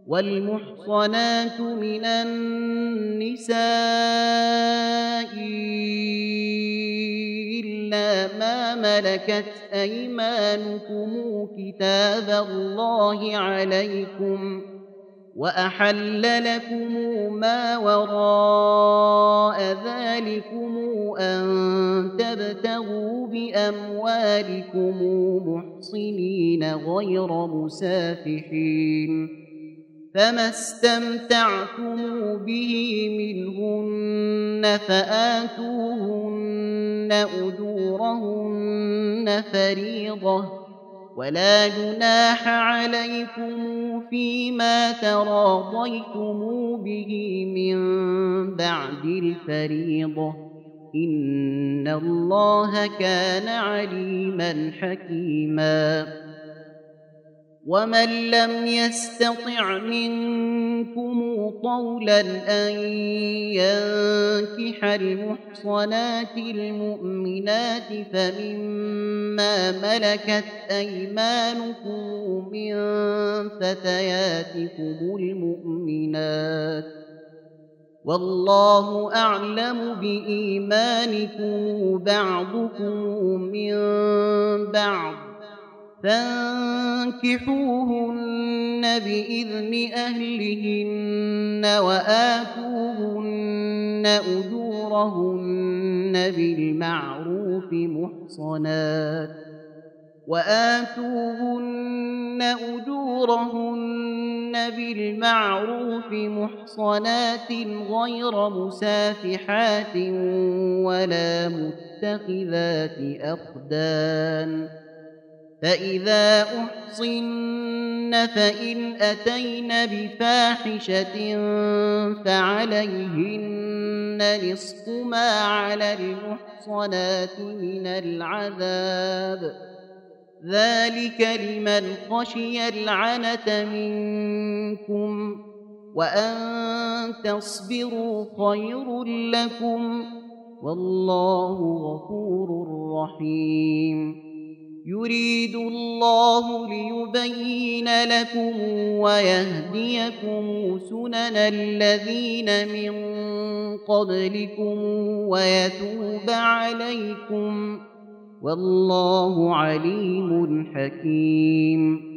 والمحصنات من النساء إلا ما ملكت أيمانكم كتاب الله عليكم، وأحل لكم ما وراء ذلكم أن تبتغوا بأموالكم محصنين غير مسافحين، فما استمتعتم به منهن فآتوهن أجورهن فريضة، ولا جناح عليكم فيما تراضيتم به من بعد الفريضة، إن الله كان عليما حكيما. ومن لم يستطع منكم طولا أن ينكح المحصنات المؤمنات فمما ملكت أيمانكم من فتياتكم المؤمنات، والله أعلم بإيمانكم بعضكم من بعض، فانكحوهن بإذن أهلهن وآتوهن أجورهن بالمعروف محصنات غير مسافحات ولا متخذات أخدان، فإذا أحصن فإن أتين بفاحشة فعليهن نصف ما على المحصنات من العذاب، ذلك لمن خشي العنة منكم، وأن تصبروا خير لكم، والله غفور رحيم. يريد الله ليبين لكم ويهديكم سنن الذين من قبلكم ويتوب عليكم، والله عليم حكيم.